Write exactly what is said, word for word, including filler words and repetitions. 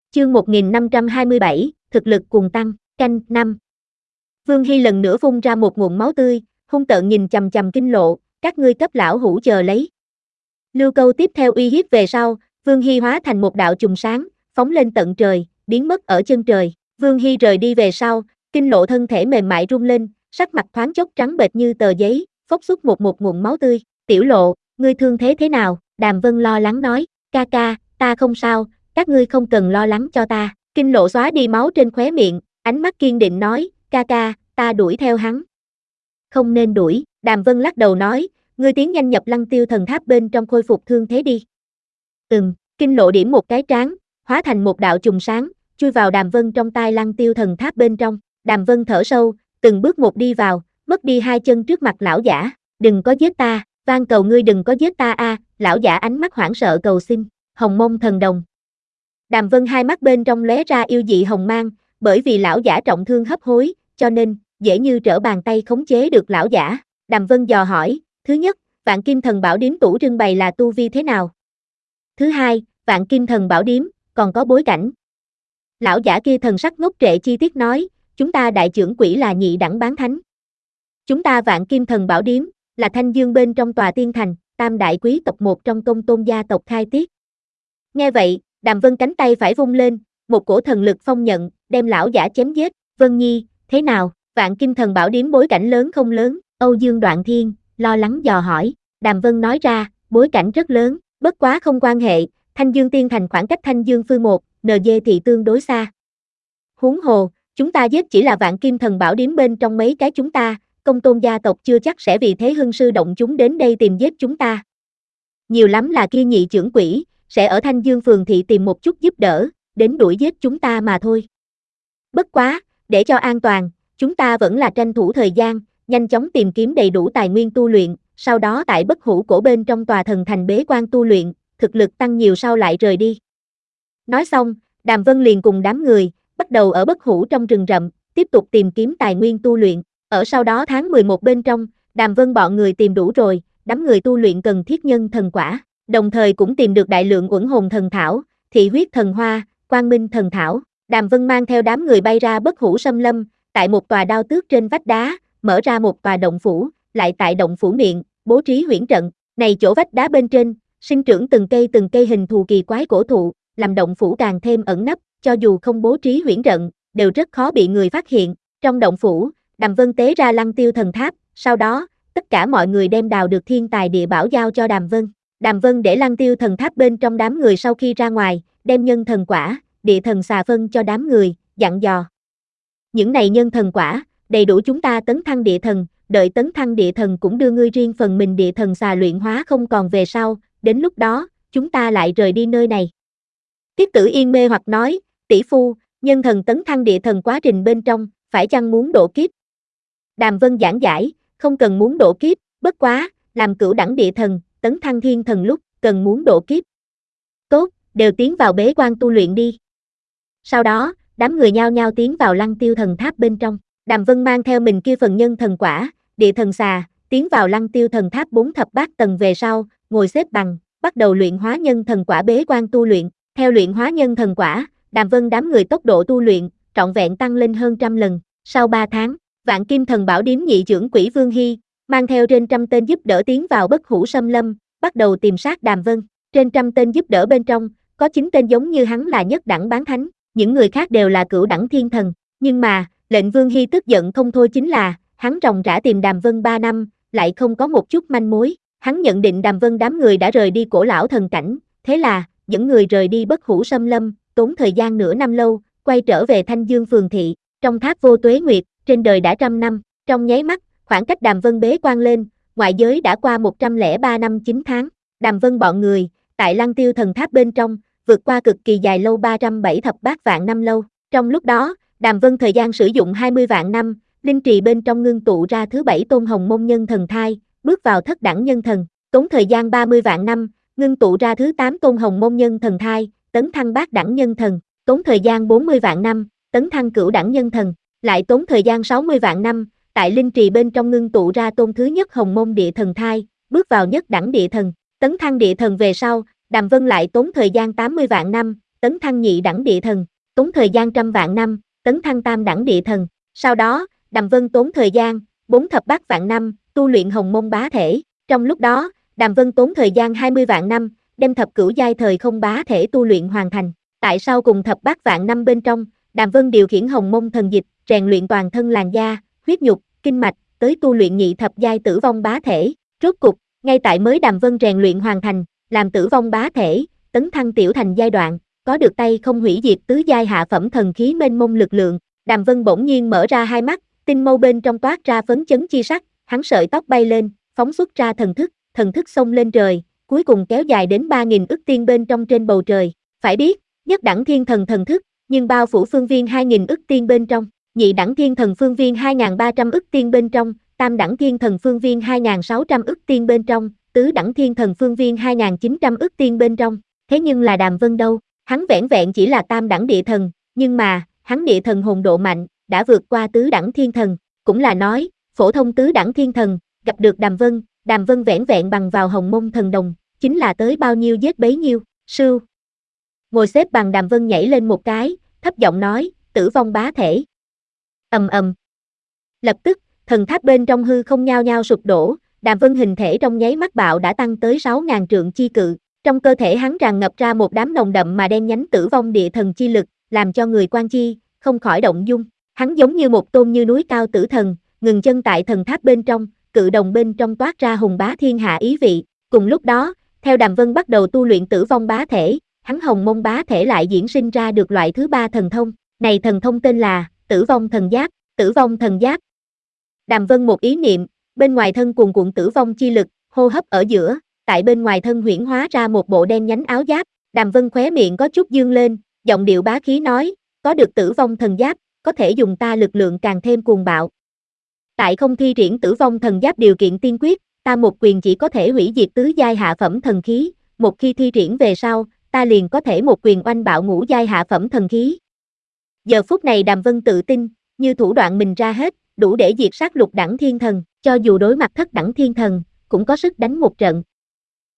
Chương một nghìn năm trăm hai mươi bảy, thực lực cuồng tăng, canh, năm. Vương Hy lần nữa phun ra một ngụm máu tươi, hung tợn nhìn chằm chằm Kinh Lộ, các ngươi cấp lão hủ chờ lấy. Lưu câu tiếp theo uy hiếp về sau, Vương Hy hóa thành một đạo chùm sáng, phóng lên tận trời, biến mất ở chân trời. Vương Hy rời đi về sau, Kinh Lộ thân thể mềm mại rung lên, sắc mặt thoáng chốc trắng bệch như tờ giấy, phốc xuất một một ngụm máu tươi. Tiểu Lộ, ngươi thương thế thế nào? Đàm Vân lo lắng nói, ca ca, ta không sao, các ngươi không cần lo lắng cho ta. Kinh Lộ xóa đi máu trên khóe miệng, ánh mắt kiên định nói, ca ca, ta đuổi theo hắn. Không nên đuổi, Đàm Vân lắc đầu nói, ngươi tiến nhanh nhập Lăng Tiêu Thần Tháp bên trong khôi phục thương thế đi. Ừm, Kinh Lộ điểm một cái trán, hóa thành một đạo chùm sáng, chui vào Đàm Vân trong tai Lăng Tiêu Thần Tháp bên trong. Đàm Vân thở sâu, từng bước một đi vào, mất đi hai chân trước mặt lão giả, đừng có giết ta, van cầu ngươi đừng có giết ta a, lão giả ánh mắt hoảng sợ cầu xin, Hồng Mông Thần Đồng. Đàm Vân hai mắt bên trong lóe ra yêu dị hồng mang, bởi vì lão giả trọng thương hấp hối, cho nên, dễ như trở bàn tay khống chế được lão giả. Đàm Vân dò hỏi, thứ nhất, Vạn Kim Thần Bảo Điếm tủ trưng bày là tu vi thế nào? Thứ hai, Vạn Kim Thần Bảo Điếm, còn có bối cảnh. Lão giả kia thần sắc ngốc trệ chi tiết nói, chúng ta đại trưởng quỹ là nhị đẳng bán thánh. Chúng ta Vạn Kim Thần Bảo Điếm, là Thanh Dương bên trong tòa tiên thành, tam đại quý tộc một trong Công Tôn gia tộc khai tiết. Nghe vậy, Đàm Vân cánh tay phải vung lên, một cổ thần lực phong nhận, đem lão giả chém giết. Vân Nhi, thế nào? Vạn Kim Thần Bảo Điếm bối cảnh lớn không lớn? Âu Dương Đoạn Thiên lo lắng dò hỏi. Đàm Vân nói ra, bối cảnh rất lớn, bất quá không quan hệ, Thanh Dương tiên thành khoảng cách Thanh Dương Phương một, en giê thì tương đối xa. Huống hồ, chúng ta giết chỉ là Vạn Kim Thần Bảo Điếm bên trong mấy cái chúng ta, Công Tôn gia tộc chưa chắc sẽ vì thế hưng sư động chúng đến đây tìm giết chúng ta. Nhiều lắm là kia nhị trưởng quỹ, sẽ ở Thanh Dương phường thị tìm một chút giúp đỡ, đến đuổi giết chúng ta mà thôi. Bất quá, để cho an toàn, chúng ta vẫn là tranh thủ thời gian, nhanh chóng tìm kiếm đầy đủ tài nguyên tu luyện, sau đó tại Bất Hủ Cổ bên trong tòa thần thành bế quan tu luyện, thực lực tăng nhiều sau lại rời đi. Nói xong, Đàm Vân liền cùng đám người, bắt đầu ở Bất Hủ trong rừng rậm, tiếp tục tìm kiếm tài nguyên tu luyện. Ở sau đó tháng mười một bên trong, Đàm Vân bọn người tìm đủ rồi, đám người tu luyện cần thiết nhân thần quả, đồng thời cũng tìm được đại lượng uẩn hồn thần thảo, thị huyết thần hoa, quang minh thần thảo. Đàm Vân mang theo đám người bay ra Bất Hủ Xâm Lâm, tại một tòa đao tước trên vách đá, mở ra một tòa động phủ, lại tại động phủ miệng, bố trí huyễn trận. Này chỗ vách đá bên trên, sinh trưởng từng cây từng cây hình thù kỳ quái cổ thụ, làm động phủ càng thêm ẩn nấp, cho dù không bố trí huyễn trận, đều rất khó bị người phát hiện. Trong động phủ, Đàm Vân tế ra Lăng Tiêu Thần Tháp, sau đó, tất cả mọi người đem đào được thiên tài địa bảo giao cho Đàm Vân. Đàm Vân để Lăng Tiêu Thần Tháp bên trong đám người sau khi ra ngoài, đem nhân thần quả, địa thần xà phân cho đám người, dặn dò. Những này nhân thần quả, đầy đủ chúng ta tấn thăng địa thần, đợi tấn thăng địa thần cũng đưa ngươi riêng phần mình địa thần xà luyện hóa không còn về sau, đến lúc đó, chúng ta lại rời đi nơi này. Tiết Tử Yên mê hoặc nói, tỷ phu, nhân thần tấn thăng địa thần quá trình bên trong, phải chăng muốn độ kiếp? Đàm Vân giảng giải, không cần muốn độ kiếp, bất quá, làm cửu đẳng địa thần, tấn thăng thiên thần lúc, cần muốn độ kiếp. Tốt, đều tiến vào bế quan tu luyện đi. Sau đó, đám người nhao nhao tiến vào Lăng Tiêu Thần Tháp bên trong. Đàm Vân mang theo mình kia phần nhân thần quả, địa thần xà, tiến vào Lăng Tiêu Thần Tháp bốn thập bát tầng về sau, ngồi xếp bằng, bắt đầu luyện hóa nhân thần quả bế quan tu luyện. Theo luyện hóa nhân thần quả, Đàm Vân đám người tốc độ tu luyện, trọn vẹn tăng lên hơn trăm lần. Sau ba tháng, Vạn Kim Thần Bảo Điếm nhị trưởng quỹ Vương Hy, mang theo trên trăm tên giúp đỡ tiến vào Bất Hủ Xâm Lâm, bắt đầu tìm sát Đàm Vân. Trên trăm tên giúp đỡ bên trong, có chín tên giống như hắn là nhất đẳng bán thánh, những người khác đều là cửu đẳng thiên thần. Nhưng mà, lệnh Vương Hy tức giận không thôi chính là, hắn ròng rã tìm Đàm Vân ba năm, lại không có một chút manh mối. Hắn nhận định Đàm Vân đám người đã rời đi Cổ Lão Thần Cảnh, thế là, dẫn người rời đi Bất Hủ Xâm Lâm, tốn thời gian nửa năm lâu, quay trở về Thanh Dương phường thị. Trong tháp vô tuế nguyệt, trên đời đã trăm năm, trong nháy mắt, khoảng cách Đàm Vân bế quan lên, ngoại giới đã qua một trăm lẻ ba năm chín tháng. Đàm Vân bọn người, tại Lăng Tiêu Thần Tháp bên trong, vượt qua cực kỳ dài lâu ba trăm bảy thập bát vạn năm lâu. Trong lúc đó, Đàm Vân thời gian sử dụng hai mươi vạn năm, linh trì bên trong ngưng tụ ra thứ bảy tôn hồng môn nhân thần thai, bước vào thất đẳng nhân thần, tốn thời gian ba mươi vạn năm, ngưng tụ ra thứ tám tôn hồng môn nhân thần thai, tấn thăng bát đẳng nhân thần, tốn thời gian bốn mươi vạn năm, tấn thăng cửu đẳng nhân thần, lại tốn thời gian sáu mươi vạn năm, tại linh trì bên trong ngưng tụ ra tôn thứ nhất hồng môn địa thần thai, bước vào nhất đẳng địa thần, tấn thăng địa thần về sau, Đàm Vân lại tốn thời gian tám mươi vạn năm, tấn thăng nhị đẳng địa thần, tốn thời gian trăm vạn năm, tấn thăng tam đẳng địa thần. Sau đó, Đàm Vân tốn thời gian, bốn thập bát vạn năm, tu luyện hồng mông bá thể. Trong lúc đó, Đàm Vân tốn thời gian hai mươi vạn năm, đem thập cửu giai thời không bá thể tu luyện hoàn thành. Tại sau cùng thập bát vạn năm bên trong, Đàm Vân điều khiển hồng mông thần dịch, rèn luyện toàn thân làn da, huyết nhục, kinh mạch, tới tu luyện nhị thập giai tử vong bá thể. Rốt cục, ngay tại mới Đàm Vân rèn luyện hoàn thành, làm tử vong bá thể, tấn thăng tiểu thành giai đoạn, có được tay không hủy diệt tứ giai hạ phẩm thần khí mênh mông lực lượng. Đàm Vân bỗng nhiên mở ra hai mắt, tinh mâu bên trong toát ra phấn chấn chi sắc, hắn sợi tóc bay lên, phóng xuất ra thần thức, thần thức xông lên trời, cuối cùng kéo dài đến ba nghìn ức tiên bên trong trên bầu trời. Phải biết, nhất đẳng thiên thần thần thức, nhưng bao phủ phương viên hai nghìn ức tiên bên trong, nhị đẳng thiên thần phương viên hai nghìn ba trăm ức tiên bên trong, tam đẳng thiên thần phương viên hai nghìn sáu trăm ức tiên bên trong, tứ đẳng thiên thần phương viên hai nghìn chín trăm ức tiên bên trong. Thế nhưng là Đàm Vân đâu, hắn vẻn vẹn chỉ là tam đẳng địa thần, nhưng mà, hắn địa thần hồn độ mạnh, đã vượt qua tứ đẳng thiên thần, cũng là nói, phổ thông tứ đẳng thiên thần, gặp được Đàm Vân, Đàm Vân vẻn vẹn bằng vào hồng mông thần đồng, chính là tới bao nhiêu giết bấy nhiêu. Sưu. Ngồi xếp bằng Đàm Vân nhảy lên một cái, thấp giọng nói, tử vong bá thể. Ầm ầm. Lập tức, thần tháp bên trong hư không nhao nhao sụp đổ, Đàm Vân hình thể trong nháy mắt bạo đã tăng tới sáu nghìn trượng chi cự, trong cơ thể hắn tràn ngập ra một đám nồng đậm mà đen nhánh tử vong địa thần chi lực, làm cho người quan chi không khỏi động dung. Hắn giống như một tôn như núi cao tử thần, ngừng chân tại thần tháp bên trong, cự đồng bên trong toát ra hùng bá thiên hạ ý vị. Cùng lúc đó, theo Đàm Vân bắt đầu tu luyện tử vong bá thể, hắn hồng mông bá thể lại diễn sinh ra được loại thứ ba thần thông. Này thần thông tên là Tử vong thần giáp. Tử vong thần giáp. Đàm Vân một ý niệm, bên ngoài thân cuồn cuộn tử vong chi lực, hô hấp ở giữa, tại bên ngoài thân huyễn hóa ra một bộ đen nhánh áo giáp. Đàm Vân khóe miệng có chút dương lên, giọng điệu bá khí nói, có được tử vong thần giáp, có thể dùng ta lực lượng càng thêm cuồng bạo. Tại không thi triển tử vong thần giáp điều kiện tiên quyết, ta một quyền chỉ có thể hủy diệt tứ giai hạ phẩm thần khí, một khi thi triển về sau, ta liền có thể một quyền oanh bạo ngũ giai hạ phẩm thần khí. Giờ phút này Đàm Vân tự tin, như thủ đoạn mình ra hết, đủ để diệt sát lục đẳng thiên thần, cho dù đối mặt thất đẳng thiên thần, cũng có sức đánh một trận.